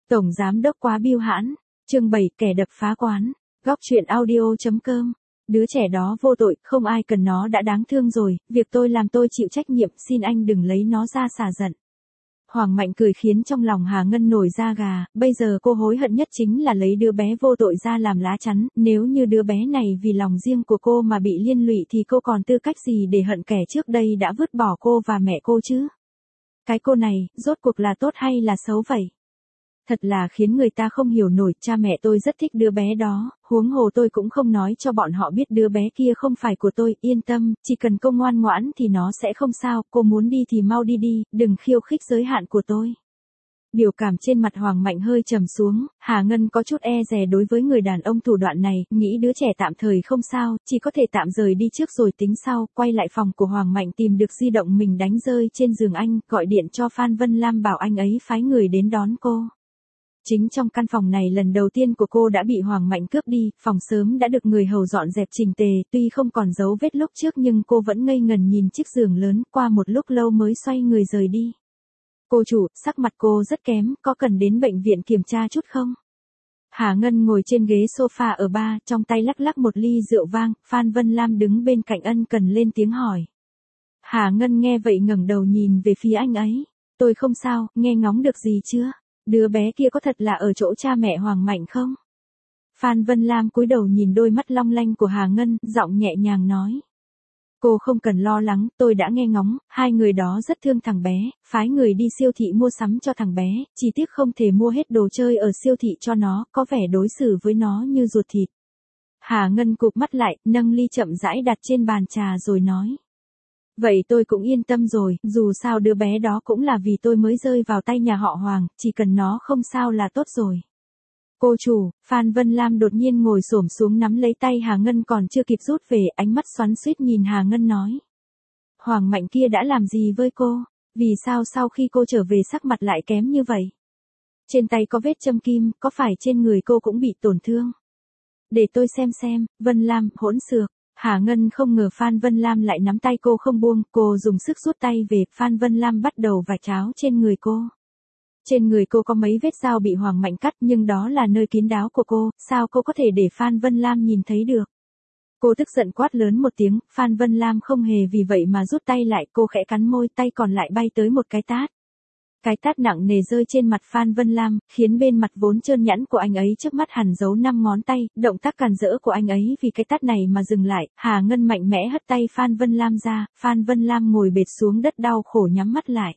Tổng giám đốc quá biêu hãn. Chương 7, kẻ đập phá quán. Góc truyện audio.com. Đứa trẻ đó vô tội, không ai cần nó đã đáng thương rồi, việc tôi làm tôi chịu trách nhiệm, xin anh đừng lấy nó ra xả giận. Hoàng Mạnh cười khiến trong lòng Hà Ngân nổi da gà, bây giờ cô hối hận nhất chính là lấy đứa bé vô tội ra làm lá chắn, nếu như đứa bé này vì lòng riêng của cô mà bị liên lụy thì cô còn tư cách gì để hận kẻ trước đây đã vứt bỏ cô và mẹ cô chứ? Cái cô này, rốt cuộc là tốt hay là xấu vậy? Thật là khiến người ta không hiểu nổi, cha mẹ tôi rất thích đứa bé đó, huống hồ tôi cũng không nói cho bọn họ biết đứa bé kia không phải của tôi, yên tâm, chỉ cần cô ngoan ngoãn thì nó sẽ không sao, cô muốn đi thì mau đi đi, đừng khiêu khích giới hạn của tôi. Biểu cảm trên mặt Hoàng Mạnh hơi trầm xuống, Hà Ngân có chút e dè đối với người đàn ông thủ đoạn này, nghĩ đứa trẻ tạm thời không sao, chỉ có thể tạm rời đi trước rồi tính sau, quay lại phòng của Hoàng Mạnh tìm được di động mình đánh rơi trên giường anh, gọi điện cho Phan Vân Lam bảo anh ấy phái người đến đón cô. Chính trong căn phòng này lần đầu tiên của cô đã bị Hoàng Mạnh cướp đi, phòng sớm đã được người hầu dọn dẹp chỉnh tề, tuy không còn dấu vết lúc trước nhưng cô vẫn ngây ngần nhìn chiếc giường lớn, qua một lúc lâu mới xoay người rời đi. Cô chủ, sắc mặt cô rất kém, có cần đến bệnh viện kiểm tra chút không? Hà Ngân ngồi trên ghế sofa ở bar, trong tay lắc lắc một ly rượu vang, Phan Vân Lam đứng bên cạnh ân cần lên tiếng hỏi. Hà Ngân nghe vậy ngẩng đầu nhìn về phía anh ấy. Tôi không sao, nghe ngóng được gì chưa? Đứa bé kia có thật là ở chỗ cha mẹ Hoàng Mạnh không? Phan Vân Lam cúi đầu nhìn đôi mắt long lanh của Hà Ngân, giọng nhẹ nhàng nói. Cô không cần lo lắng, tôi đã nghe ngóng, hai người đó rất thương thằng bé, phái người đi siêu thị mua sắm cho thằng bé, chỉ tiếc không thể mua hết đồ chơi ở siêu thị cho nó, có vẻ đối xử với nó như ruột thịt. Hà Ngân cụp mắt lại, nâng ly chậm rãi đặt trên bàn trà rồi nói. Vậy tôi cũng yên tâm rồi, dù sao đứa bé đó cũng là vì tôi mới rơi vào tay nhà họ Hoàng, chỉ cần nó không sao là tốt rồi. Cô chủ, Phan Vân Lam đột nhiên ngồi xổm xuống nắm lấy tay Hà Ngân còn chưa kịp rút về, ánh mắt xoắn xuýt nhìn Hà Ngân nói. Hoàng Mạnh kia đã làm gì với cô? Vì sao sau khi cô trở về sắc mặt lại kém như vậy? Trên tay có vết châm kim, có phải trên người cô cũng bị tổn thương? Để tôi xem, Vân Lam, hỗn xược. Hà Ngân không ngờ Phan Vân Lam lại nắm tay cô không buông, cô dùng sức rút tay về, Phan Vân Lam bắt đầu vạch tráo trên người cô. Trên người cô có mấy vết dao bị Hoàng Mạnh cắt nhưng đó là nơi kín đáo của cô, sao cô có thể để Phan Vân Lam nhìn thấy được? Cô tức giận quát lớn một tiếng, Phan Vân Lam không hề vì vậy mà rút tay lại, cô khẽ cắn môi, tay còn lại bay tới một cái tát. Cái tát nặng nề rơi trên mặt Phan Vân Lam, khiến bên mặt vốn trơn nhẵn của anh ấy trước mắt hằn dấu 5 ngón tay, động tác càn rỡ của anh ấy vì cái tát này mà dừng lại, Hà Ngân mạnh mẽ hất tay Phan Vân Lam ra, Phan Vân Lam ngồi bệt xuống đất đau khổ nhắm mắt lại.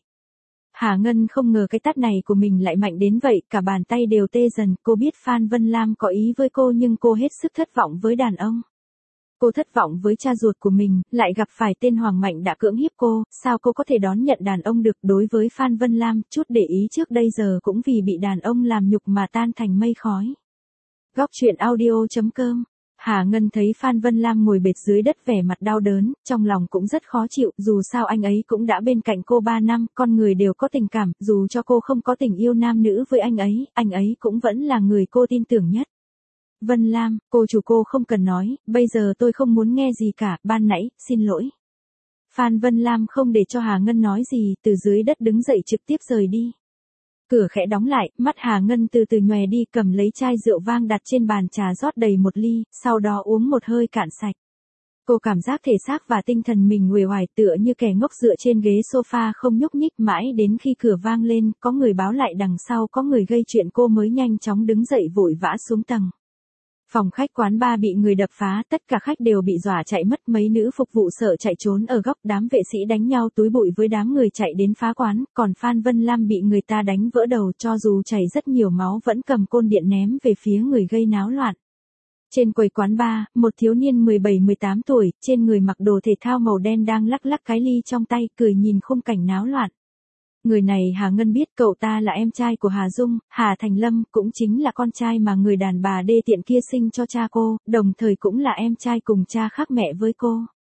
Hà Ngân không ngờ cái tát này của mình lại mạnh đến vậy, cả bàn tay đều tê dần, cô biết Phan Vân Lam có ý với cô nhưng cô hết sức thất vọng với đàn ông. Cô thất vọng với cha ruột của mình, lại gặp phải tên Hoàng Mạnh đã cưỡng hiếp cô, sao cô có thể đón nhận đàn ông được? Đối với Phan Vân Lam, chút để ý trước đây giờ cũng vì bị đàn ông làm nhục mà tan thành mây khói. Góc truyện audio.com. Hà Ngân thấy Phan Vân Lam ngồi bệt dưới đất vẻ mặt đau đớn, trong lòng cũng rất khó chịu, dù sao anh ấy cũng đã bên cạnh cô 3 năm, con người đều có tình cảm, dù cho cô không có tình yêu nam nữ với anh ấy cũng vẫn là người cô tin tưởng nhất. Vân Lam, cô chủ cô không cần nói, bây giờ tôi không muốn nghe gì cả, ban nãy, xin lỗi. Phan Vân Lam không để cho Hà Ngân nói gì, từ dưới đất đứng dậy trực tiếp rời đi. Cửa khẽ đóng lại, mắt Hà Ngân từ từ nhòe đi, cầm lấy chai rượu vang đặt trên bàn trà rót đầy một ly, sau đó uống một hơi cạn sạch. Cô cảm giác thể xác và tinh thần mình uể oải tựa như kẻ ngốc dựa trên ghế sofa không nhúc nhích mãi đến khi cửa vang lên, có người báo lại đằng sau có người gây chuyện cô mới nhanh chóng đứng dậy vội vã xuống tầng. Phòng khách quán bar bị người đập phá, tất cả khách đều bị dọa chạy mất, mấy nữ phục vụ sợ chạy trốn ở góc, đám vệ sĩ đánh nhau túi bụi với đám người chạy đến phá quán, còn Phan Vân Lam bị người ta đánh vỡ đầu, cho dù chảy rất nhiều máu vẫn cầm côn điện ném về phía người gây náo loạn. Trên quầy quán bar, một thiếu niên 17-18 tuổi, trên người mặc đồ thể thao màu đen đang lắc lắc cái ly trong tay, cười nhìn khung cảnh náo loạn. Người này Hà Ngân biết, cậu ta là em trai của Hà Dung, Hà Thành Lâm, cũng chính là con trai mà người đàn bà đê tiện kia sinh cho cha cô, đồng thời cũng là em trai cùng cha khác mẹ với cô.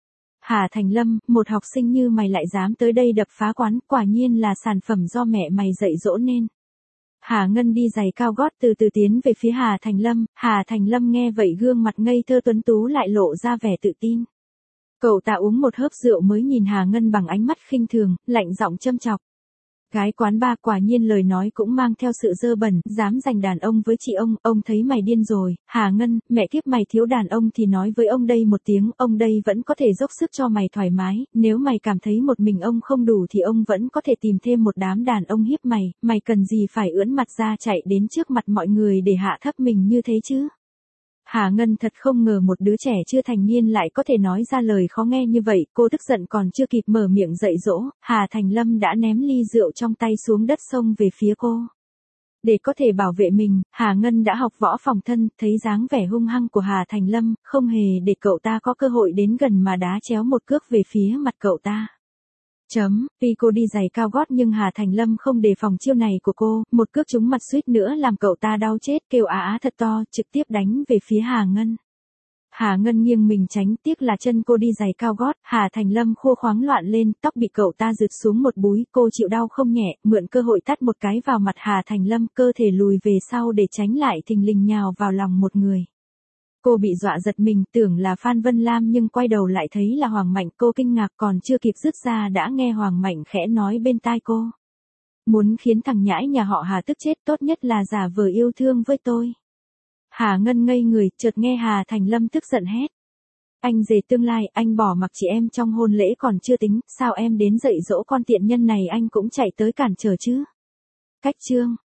Hà Thành Lâm, một học sinh như mày lại dám tới đây đập phá quán, quả nhiên là sản phẩm do mẹ mày dạy dỗ nên. Hà Ngân đi giày cao gót từ từ tiến về phía Hà Thành Lâm, Hà Thành Lâm nghe vậy gương mặt ngây thơ tuấn tú lại lộ ra vẻ tự tin. Cậu ta uống một hớp rượu mới nhìn Hà Ngân bằng ánh mắt khinh thường, lạnh giọng châm chọc. Gái quán bar quả nhiên lời nói cũng mang theo sự dơ bẩn, dám giành đàn ông với chị ông thấy mày điên rồi, Hà Ngân, mẹ kiếp mày thiếu đàn ông thì nói với ông đây một tiếng, ông đây vẫn có thể dốc sức cho mày thoải mái, nếu mày cảm thấy một mình ông không đủ thì ông vẫn có thể tìm thêm một đám đàn ông hiếp mày cần gì phải ưỡn mặt ra chạy đến trước mặt mọi người để hạ thấp mình như thế chứ. Hà Ngân thật không ngờ một đứa trẻ chưa thành niên lại có thể nói ra lời khó nghe như vậy, cô tức giận còn chưa kịp mở miệng dạy dỗ, Hà Thành Lâm đã ném ly rượu trong tay xuống đất xông về phía cô. Để có thể bảo vệ mình, Hà Ngân đã học võ phòng thân, thấy dáng vẻ hung hăng của Hà Thành Lâm, không hề để cậu ta có cơ hội đến gần mà đá chéo một cước về phía mặt cậu ta. Tuy cô đi giày cao gót nhưng Hà Thành Lâm không đề phòng chiêu này của cô, một cước trúng mặt suýt nữa làm cậu ta đau chết kêu á á thật to, trực tiếp đánh về phía Hà Ngân. Hà Ngân nghiêng mình tránh, tiếc là chân cô đi giày cao gót, Hà Thành Lâm khua khoáng loạn lên, tóc bị cậu ta rực xuống một búi, cô chịu đau không nhẹ, mượn cơ hội tát một cái vào mặt Hà Thành Lâm, cơ thể lùi về sau để tránh lại thình lình nhào vào lòng một người. Cô bị dọa giật mình, tưởng là Phan Vân Lam nhưng quay đầu lại thấy là Hoàng Mạnh, cô kinh ngạc còn chưa kịp dứt ra đã nghe Hoàng Mạnh khẽ nói bên tai cô. Muốn khiến thằng nhãi nhà họ Hà tức chết tốt nhất là giả vờ yêu thương với tôi. Hà Ngân ngây người, chợt nghe Hà Thành Lâm tức giận hét. Anh rể tương lai, anh bỏ mặc chị em trong hôn lễ còn chưa tính, sao em đến dạy dỗ con tiện nhân này anh cũng chạy tới cản trở chứ? Cách chương